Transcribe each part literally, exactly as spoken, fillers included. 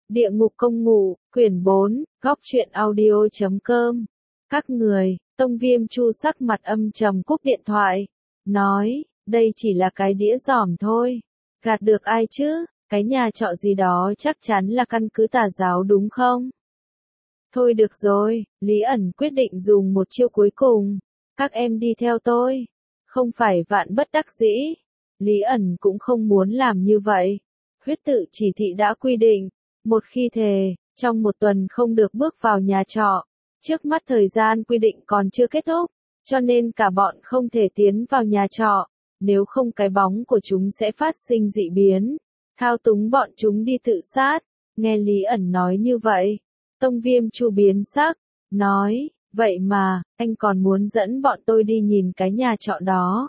Địa ngục công ngụ, quyển bốn, góc truyện audio chấm com. Các người, Tông Viêm Chu sắc mặt âm trầm cúp điện thoại. Nói, đây chỉ là cái đĩa giỏm thôi. Gạt được ai chứ, cái nhà trọ gì đó chắc chắn là căn cứ tà giáo đúng không? Thôi được rồi, Lý ẩn quyết định dùng một chiêu cuối cùng. Các em đi theo tôi. Không phải vạn bất đắc dĩ. Lý ẩn cũng không muốn làm như vậy. Huyết tự chỉ thị đã quy định. Một khi thề, trong một tuần không được bước vào nhà trọ. Trước mắt thời gian quy định còn chưa kết thúc, cho nên cả bọn không thể tiến vào nhà trọ. Nếu không cái bóng của chúng sẽ phát sinh dị biến, thao túng bọn chúng đi tự sát. Nghe Lý ẩn nói như vậy, Tông Viêm Chu biến sắc, nói, vậy mà, anh còn muốn dẫn bọn tôi đi nhìn cái nhà trọ đó.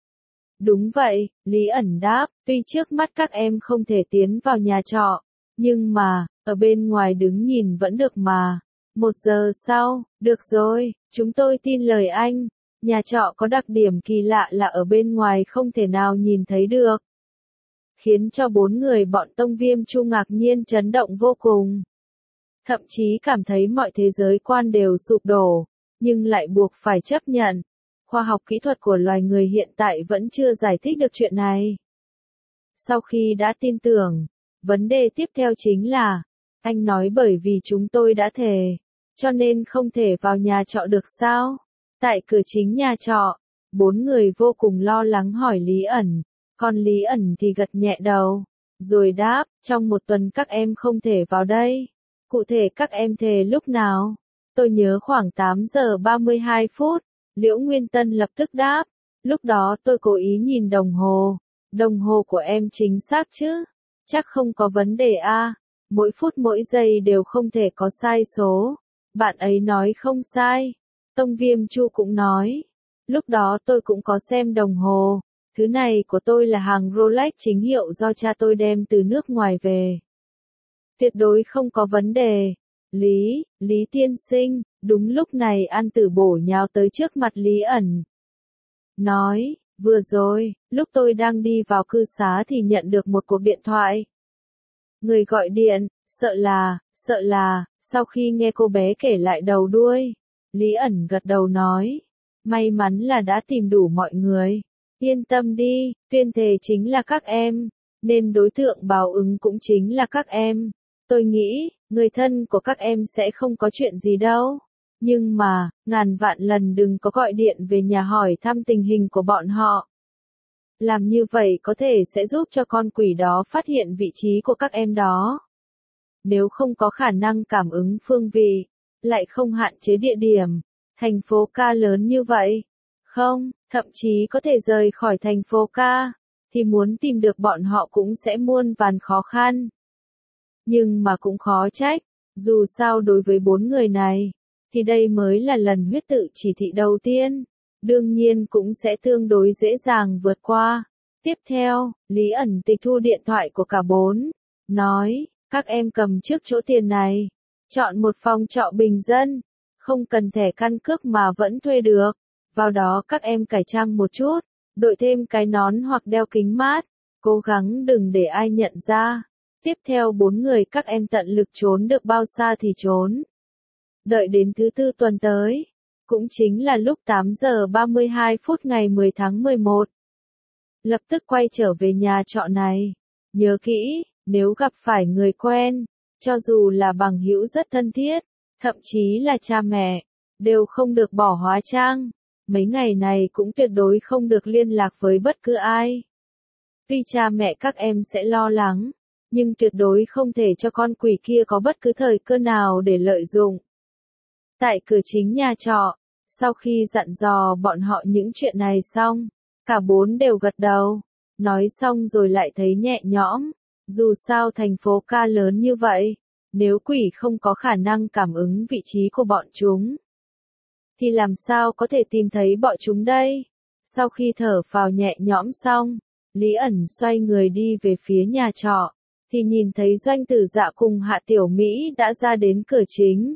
Đúng vậy, Lý ẩn đáp, tuy trước mắt các em không thể tiến vào nhà trọ, nhưng mà, ở bên ngoài đứng nhìn vẫn được mà. Một giờ sau, được rồi, chúng tôi tin lời anh. Nhà trọ có đặc điểm kỳ lạ là ở bên ngoài không thể nào nhìn thấy được. Khiến cho bốn người bọn Tông Viêm Chu ngạc nhiên chấn động vô cùng. Thậm chí cảm thấy mọi thế giới quan đều sụp đổ, nhưng lại buộc phải chấp nhận. Khoa học kỹ thuật của loài người hiện tại vẫn chưa giải thích được chuyện này. Sau khi đã tin tưởng, vấn đề tiếp theo chính là, anh nói bởi vì chúng tôi đã thề, cho nên không thể vào nhà trọ được sao? Tại cửa chính nhà trọ, bốn người vô cùng lo lắng hỏi Lý ẩn, còn Lý ẩn thì gật nhẹ đầu, rồi đáp, trong một tuần các em không thể vào đây. Cụ thể các em thề lúc nào? Tôi nhớ khoảng tám giờ ba mươi hai phút, Liễu Nguyên Tân lập tức đáp, lúc đó tôi cố ý nhìn đồng hồ, đồng hồ của em chính xác chứ? Chắc không có vấn đề a. Mỗi phút mỗi giây đều không thể có sai số. Bạn ấy nói không sai. Tông Viêm Chu cũng nói. Lúc đó tôi cũng có xem đồng hồ. Thứ này của tôi là hàng Rolex chính hiệu do cha tôi đem từ nước ngoài về. Tuyệt đối không có vấn đề. Lý, Lý tiên sinh, đúng lúc này An Tử Bổ nhào tới trước mặt Lý ẩn. Nói, vừa rồi, lúc tôi đang đi vào cư xá thì nhận được một cuộc điện thoại. Người gọi điện, sợ là, sợ là, sau khi nghe cô bé kể lại đầu đuôi, Lý ẩn gật đầu nói, may mắn là đã tìm đủ mọi người, yên tâm đi, tuyên thề chính là các em, nên đối tượng báo ứng cũng chính là các em, tôi nghĩ, người thân của các em sẽ không có chuyện gì đâu, nhưng mà, ngàn vạn lần đừng có gọi điện về nhà hỏi thăm tình hình của bọn họ. Làm như vậy có thể sẽ giúp cho con quỷ đó phát hiện vị trí của các em đó. Nếu không có khả năng cảm ứng phương vị, lại không hạn chế địa điểm, thành phố ca lớn như vậy, không, thậm chí có thể rời khỏi thành phố ca, thì muốn tìm được bọn họ cũng sẽ muôn vàn khó khăn. Nhưng mà cũng khó trách, dù sao đối với bốn người này, thì đây mới là lần huyết tự chỉ thị đầu tiên. Đương nhiên cũng sẽ tương đối dễ dàng vượt qua. Tiếp theo, Lý ẩn tịch thu điện thoại của cả bốn. Nói, các em cầm trước chỗ tiền này. Chọn một phòng trọ bình dân. Không cần thẻ căn cước mà vẫn thuê được. Vào đó các em cải trang một chút. Đội thêm cái nón hoặc đeo kính mát. Cố gắng đừng để ai nhận ra. Tiếp theo bốn người các em tận lực trốn được bao xa thì trốn. Đợi đến thứ tư tuần tới. Cũng chính là lúc tám giờ ba mươi hai phút ngày mười tháng mười một. Lập tức quay trở về nhà trọ này. Nhớ kỹ, nếu gặp phải người quen, cho dù là bằng hữu rất thân thiết, thậm chí là cha mẹ, đều không được bỏ hóa trang. Mấy ngày này cũng tuyệt đối không được liên lạc với bất cứ ai. Tuy cha mẹ các em sẽ lo lắng, nhưng tuyệt đối không thể cho con quỷ kia có bất cứ thời cơ nào để lợi dụng. Tại cửa chính nhà trọ, sau khi dặn dò bọn họ những chuyện này xong, cả bốn đều gật đầu, nói xong rồi lại thấy nhẹ nhõm, dù sao thành phố ca lớn như vậy, nếu quỷ không có khả năng cảm ứng vị trí của bọn chúng, thì làm sao có thể tìm thấy bọn chúng đây? Sau khi thở phào nhẹ nhõm xong, Lý ẩn xoay người đi về phía nhà trọ, thì nhìn thấy Doanh Tử Dạ cùng Hạ Tiểu Mỹ đã ra đến cửa chính.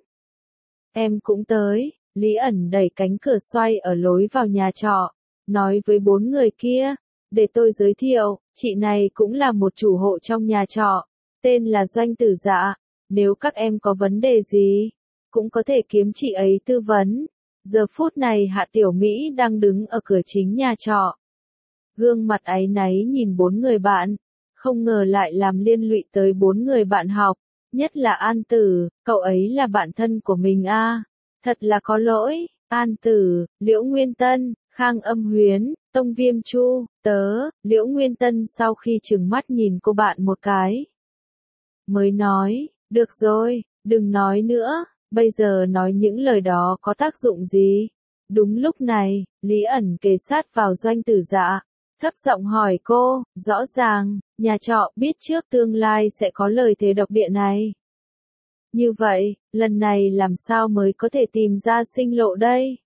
Em cũng tới. Lý ẩn đẩy cánh cửa xoay ở lối vào nhà trọ, nói với bốn người kia, để tôi giới thiệu, chị này cũng là một chủ hộ trong nhà trọ, tên là Doanh Tử Dạ, nếu các em có vấn đề gì, cũng có thể kiếm chị ấy tư vấn. Giờ phút này Hạ Tiểu Mỹ đang đứng ở cửa chính nhà trọ. Gương mặt áy náy nhìn bốn người bạn, không ngờ lại làm liên lụy tới bốn người bạn học, nhất là An Tử, cậu ấy là bạn thân của mình a, à. Thật là có lỗi. An Tử, Liễu Nguyên Tân, Khang Âm Huyến, Tông Viêm Chu, tớ, Liễu Nguyên Tân sau khi trừng mắt nhìn cô bạn một cái, mới nói, được rồi, đừng nói nữa, bây giờ nói những lời đó có tác dụng gì? Đúng lúc này, Lý ẩn kề sát vào Doanh Tử Dạ, thấp giọng hỏi cô, rõ ràng, nhà trọ biết trước tương lai sẽ có lời thề độc địa này. Như vậy, lần này làm sao mới có thể tìm ra sinh lộ đây?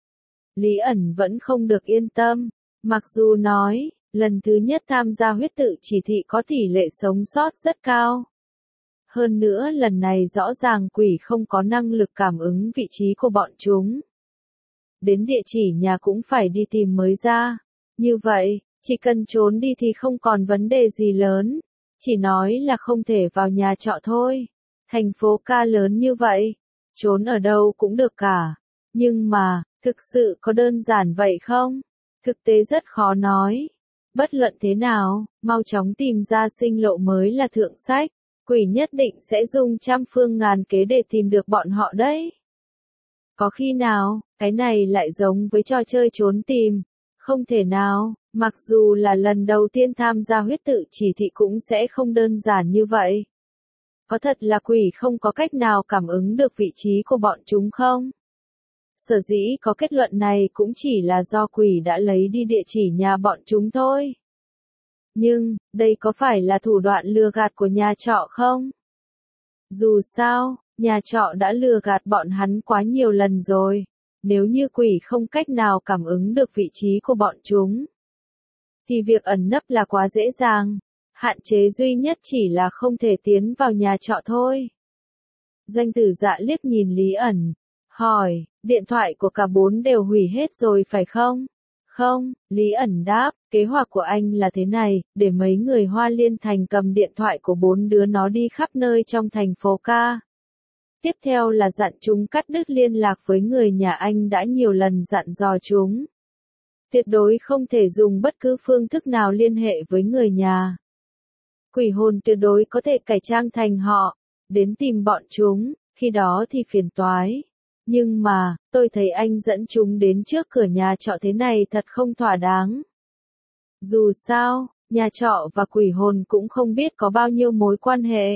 Lý ẩn vẫn không được yên tâm, mặc dù nói, lần thứ nhất tham gia huyết tự chỉ thị có tỷ lệ sống sót rất cao. Hơn nữa lần này rõ ràng quỷ không có năng lực cảm ứng vị trí của bọn chúng. Đến địa chỉ nhà cũng phải đi tìm mới ra. Như vậy, chỉ cần trốn đi thì không còn vấn đề gì lớn. Chỉ nói là không thể vào nhà trọ thôi. Thành phố ca lớn như vậy, trốn ở đâu cũng được cả. Nhưng mà, thực sự có đơn giản vậy không? Thực tế rất khó nói. Bất luận thế nào, mau chóng tìm ra sinh lộ mới là thượng sách. Quỷ nhất định sẽ dùng trăm phương ngàn kế để tìm được bọn họ đấy. Có khi nào, cái này lại giống với trò chơi trốn tìm? Không thể nào, mặc dù là lần đầu tiên tham gia huyết tự chỉ thị cũng sẽ không đơn giản như vậy. Có thật là quỷ không có cách nào cảm ứng được vị trí của bọn chúng không? Sở dĩ có kết luận này cũng chỉ là do quỷ đã lấy đi địa chỉ nhà bọn chúng thôi. Nhưng, đây có phải là thủ đoạn lừa gạt của nhà trọ không? Dù sao, nhà trọ đã lừa gạt bọn hắn quá nhiều lần rồi. Nếu như quỷ không cách nào cảm ứng được vị trí của bọn chúng, thì việc ẩn nấp là quá dễ dàng. Hạn chế duy nhất chỉ là không thể tiến vào nhà trọ thôi. Doanh Tử Dạ liếc nhìn Lý ẩn, hỏi, điện thoại của cả bốn đều hủy hết rồi phải không? Không, Lý ẩn đáp, kế hoạch của anh là thế này, để mấy người Hoa Liên Thành cầm điện thoại của bốn đứa nó đi khắp nơi trong thành phố ca. Tiếp theo là dặn chúng cắt đứt liên lạc với người nhà anh đã nhiều lần dặn dò chúng. Tuyệt đối không thể dùng bất cứ phương thức nào liên hệ với người nhà. Quỷ hồn tuyệt đối có thể cải trang thành họ, đến tìm bọn chúng, khi đó thì phiền toái. Nhưng mà, tôi thấy anh dẫn chúng đến trước cửa nhà trọ thế này thật không thỏa đáng. Dù sao, nhà trọ và quỷ hồn cũng không biết có bao nhiêu mối quan hệ.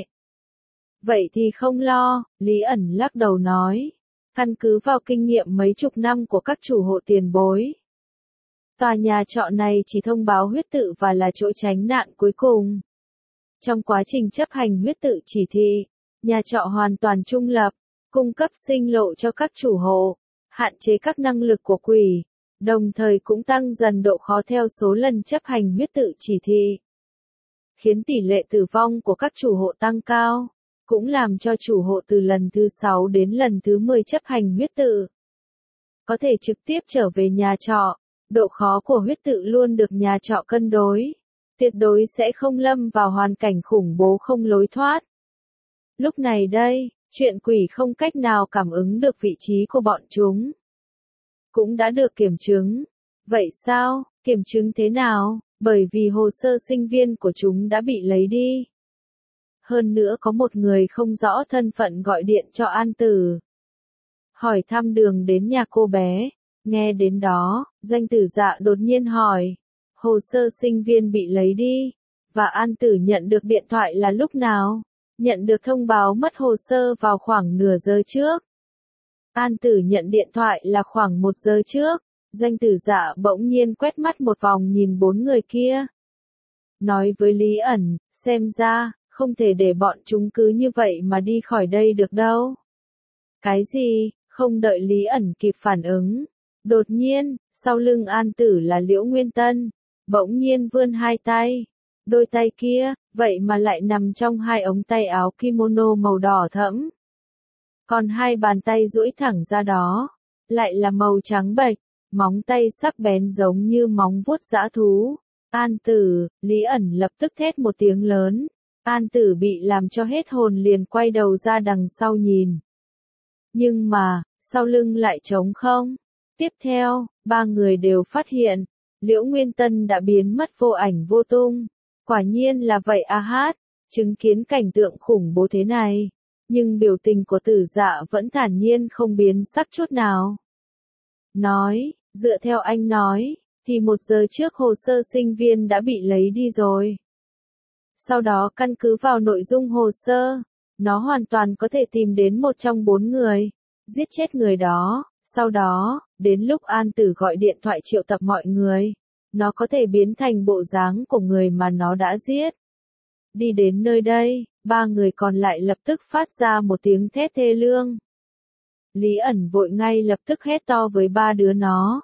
Vậy thì không lo, Lý ẩn lắc đầu nói. Căn cứ vào kinh nghiệm mấy chục năm của các chủ hộ tiền bối. Tòa nhà trọ này chỉ thông báo huyết tự và là chỗ tránh nạn cuối cùng. Trong quá trình chấp hành huyết tự chỉ thị, nhà trọ hoàn toàn trung lập, cung cấp sinh lộ cho các chủ hộ, hạn chế các năng lực của quỷ, đồng thời cũng tăng dần độ khó theo số lần chấp hành huyết tự chỉ thị. Khiến tỷ lệ tử vong của các chủ hộ tăng cao, cũng làm cho chủ hộ từ lần thứ sáu đến lần thứ mười chấp hành huyết tự có thể trực tiếp trở về nhà trọ. Độ khó của huyết tự luôn được nhà trọ cân đối, tuyệt đối sẽ không lâm vào hoàn cảnh khủng bố không lối thoát. Lúc này đây, chuyện quỷ không cách nào cảm ứng được vị trí của bọn chúng cũng đã được kiểm chứng. Vậy sao, kiểm chứng thế nào? Bởi vì hồ sơ sinh viên của chúng đã bị lấy đi. Hơn nữa có một người không rõ thân phận gọi điện cho An Tử, hỏi thăm đường đến nhà cô bé. Nghe đến đó, Doanh Tử Dạ đột nhiên hỏi, hồ sơ sinh viên bị lấy đi, và An Tử nhận được điện thoại là lúc nào? Nhận được thông báo mất hồ sơ vào khoảng nửa giờ trước. An Tử nhận điện thoại là khoảng một giờ trước. Doanh Tử Dạ bỗng nhiên quét mắt một vòng nhìn bốn người kia. Nói với Lý ẩn, xem ra, không thể để bọn chúng cứ như vậy mà đi khỏi đây được đâu. Cái gì? Không đợi Lý ẩn kịp phản ứng. Đột nhiên, sau lưng An Tử là Liễu Nguyên Tân, bỗng nhiên vươn hai tay. Đôi tay kia, vậy mà lại nằm trong hai ống tay áo kimono màu đỏ thẫm. Còn hai bàn tay duỗi thẳng ra đó, lại là màu trắng bệch, móng tay sắc bén giống như móng vuốt dã thú. An Tử, Lý ẩn lập tức thét một tiếng lớn. An Tử bị làm cho hết hồn liền quay đầu ra đằng sau nhìn. Nhưng mà, sau lưng lại trống không. Tiếp theo, ba người đều phát hiện, Liễu Nguyên Tân đã biến mất vô ảnh vô tung. Quả nhiên là vậy a hát, chứng kiến cảnh tượng khủng bố thế này. Nhưng biểu tình của Tử Dạ vẫn thản nhiên không biến sắc chút nào. Nói, dựa theo anh nói, thì một giờ trước hồ sơ sinh viên đã bị lấy đi rồi. Sau đó căn cứ vào nội dung hồ sơ, nó hoàn toàn có thể tìm đến một trong bốn người, giết chết người đó. Sau đó, đến lúc An Tử gọi điện thoại triệu tập mọi người, nó có thể biến thành bộ dáng của người mà nó đã giết. Đi đến nơi đây, ba người còn lại lập tức phát ra một tiếng thét thê lương. Lý ẩn vội ngay lập tức hét to với ba đứa nó.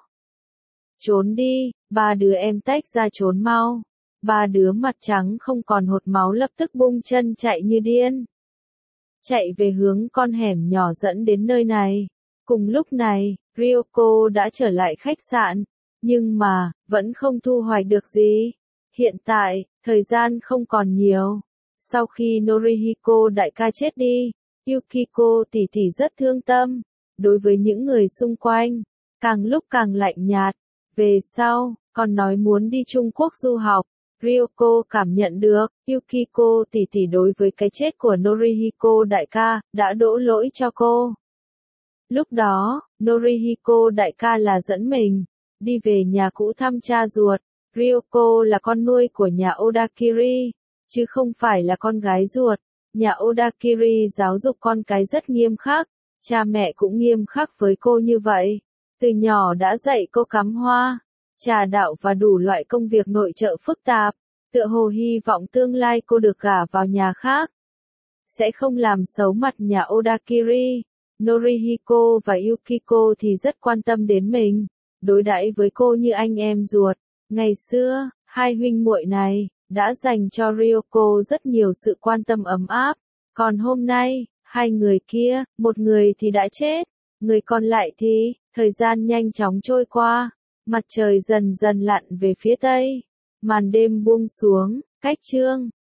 Trốn đi, ba đứa em tách ra trốn mau. Ba đứa mặt trắng không còn hột máu lập tức bung chân chạy như điên. Chạy về hướng con hẻm nhỏ dẫn đến nơi này. Cùng lúc này, Ryoko đã trở lại khách sạn, nhưng mà, vẫn không thu hoạch được gì. Hiện tại, thời gian không còn nhiều. Sau khi Norihiko đại ca chết đi, Yukiko tỷ tỷ rất thương tâm. Đối với những người xung quanh, càng lúc càng lạnh nhạt. Về sau, còn nói muốn đi Trung Quốc du học. Ryoko cảm nhận được, Yukiko tỷ tỷ đối với cái chết của Norihiko đại ca, đã đổ lỗi cho cô. Lúc đó, Norihiko đại ca là dẫn mình, đi về nhà cũ thăm cha ruột. Ryoko là con nuôi của nhà Odakiri, chứ không phải là con gái ruột. Nhà Odakiri giáo dục con cái rất nghiêm khắc, cha mẹ cũng nghiêm khắc với cô như vậy. Từ nhỏ đã dạy cô cắm hoa, trà đạo và đủ loại công việc nội trợ phức tạp, tựa hồ hy vọng tương lai cô được gả vào nhà khác. Sẽ không làm xấu mặt nhà Odakiri. Norihiko và Yukiko thì rất quan tâm đến mình, đối đãi với cô như anh em ruột. Ngày xưa, hai huynh muội này đã dành cho Ryoko rất nhiều sự quan tâm ấm áp. Còn hôm nay, hai người kia, một người thì đã chết, người còn lại thì, thời gian nhanh chóng trôi qua, mặt trời dần dần lặn về phía tây, màn đêm buông xuống, cách chương